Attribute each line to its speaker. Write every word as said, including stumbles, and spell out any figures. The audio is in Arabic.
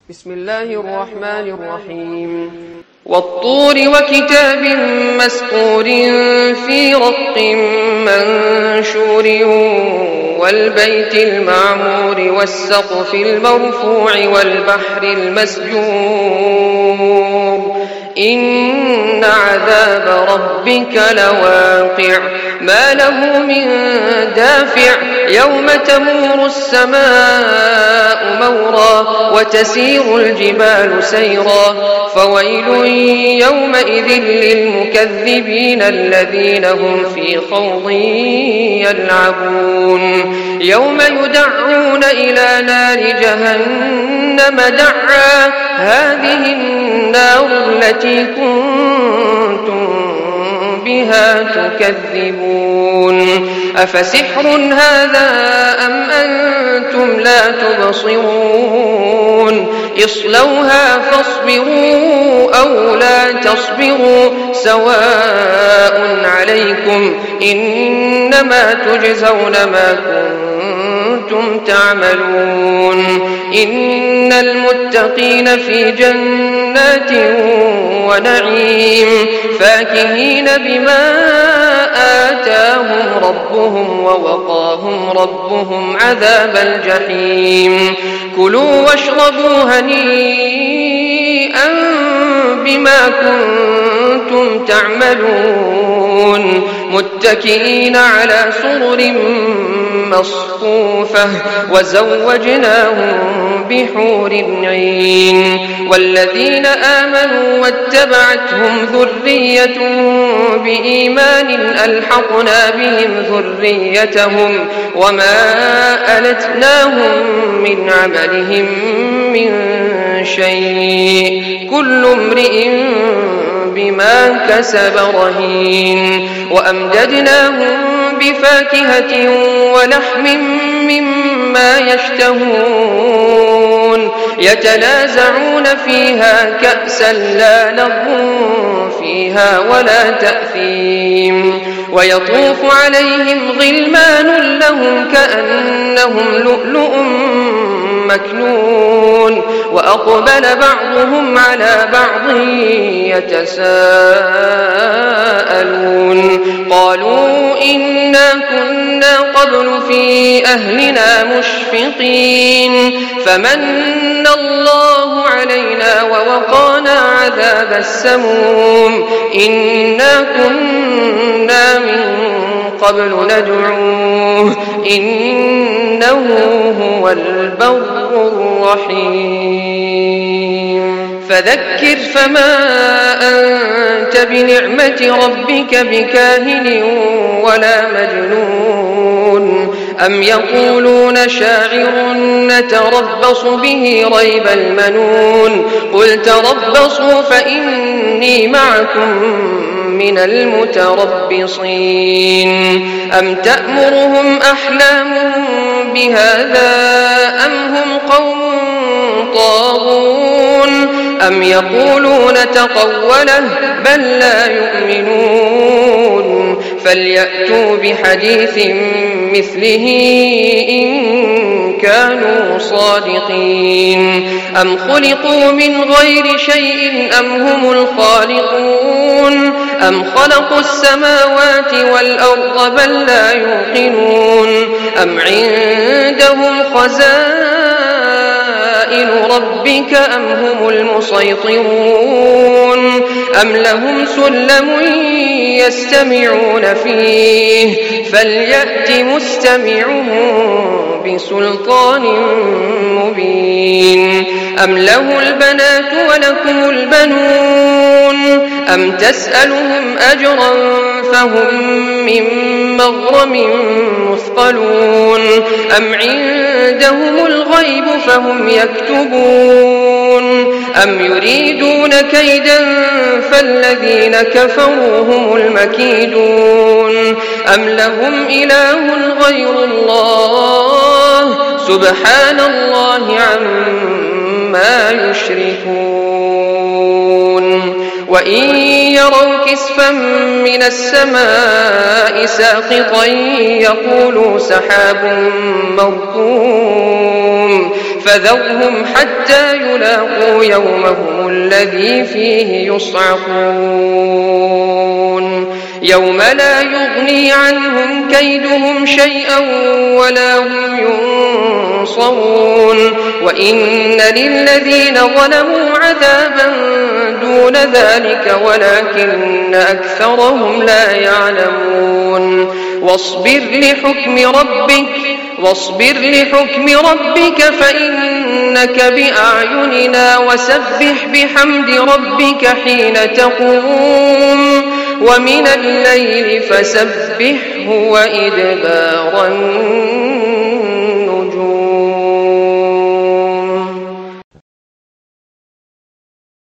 Speaker 1: بسم الله الرحمن الرحيم والطور وكتاب مسطور في رق منشور والبيت المعمور والسقف المرفوع والبحر المسجور إن عذاب ربك لواقع ما له من دافع يوم تمور السماء مورا وتسير الجبال سيرا فويل يومئذ للمكذبين الذين هم في خوض يلعبون يوم يدعون إلى نار جهنم دعا هذه النار التي كنتم بها تكذبون أفسحر هذا أم أنتم لا تبصرون اصلوها فاصبروا أو لا تصبروا سواء عليكم إنما تجزون ما كنتم تعملون إن المتقين في جنات ونعيم فاكهين بما آتاهم ربهم ووقاهم ربهم عذاب الجحيم كلوا واشربوا هنيئا بما كنتم تعملون متكئين على سرر مصفوفة وزوجناهم بحور عين والذين آمنوا واتبعتهم ذريتهم بإيمان ألحقنا بهم ذريتهم وما ألتناهم من عملهم من شيء كل امرئ بما كسب رهين وأمددناهم بفاكهة ولحم مما يشتهون يتنازعون فيها كأسا لا لغو فيها ولا تأثيم ويطوف عليهم غلمان لهم كأنهم لؤلؤ مكنون وأقبل بعضهم على بعض يتساءلون قالوا إنا كنا قبل في أهلنا مشفقين فمن الله علينا ووقانا عذاب السموم إنا كنا من قبل ندعوه إنه هو البر الرحيم فذكر فما أنت بنعمة ربك بكاهن ولا مجنون أم يقولون شاعر نتربص به ريب المنون قل تربصوا فإني معكم من المتربصين أم تأمرهم أحلامهم بهذا أم هم قوم طاغون أم يقولون تقوله بل لا يؤمنون فليأتوا بحديث مثله إن كانوا صادقين أم خلقوا من غير شيء أم هم الخالقون أم خلقوا السماوات والأرض بل لا يوقنون أم عندهم خزائن ربك أم هم المسيطرون أم لهم سلم يستمعون فيه فليأت مستمعهم بسلطان مبين أم له البنات ولكم البنون أم تسألهم أجرا فهم من مغرم مثقلون أم عندهم الغيب فهم يكتبون أم يريدون كيدا فالذين كفروا هم المكيدون أم لهم إله غير الله سبحان الله عما يشركون وإن يروا كسفا من السماء ساقطا يقولوا سحاب مركوم فذرهم حتى يلاقوا يومهم الذي فيه يصعقون يوم لا يغني عنهم كيدهم شيئا ولا هم ينصرون وإن للذين ظلموا عذابا دون ذلك ولكن أكثرهم لا يعلمون واصبر لحكم ربك واصبر لحكم ربك فإنك بأعيننا وسبح بحمد ربك حين تقوم ومن الليل فسبحه وإدبار النجوم.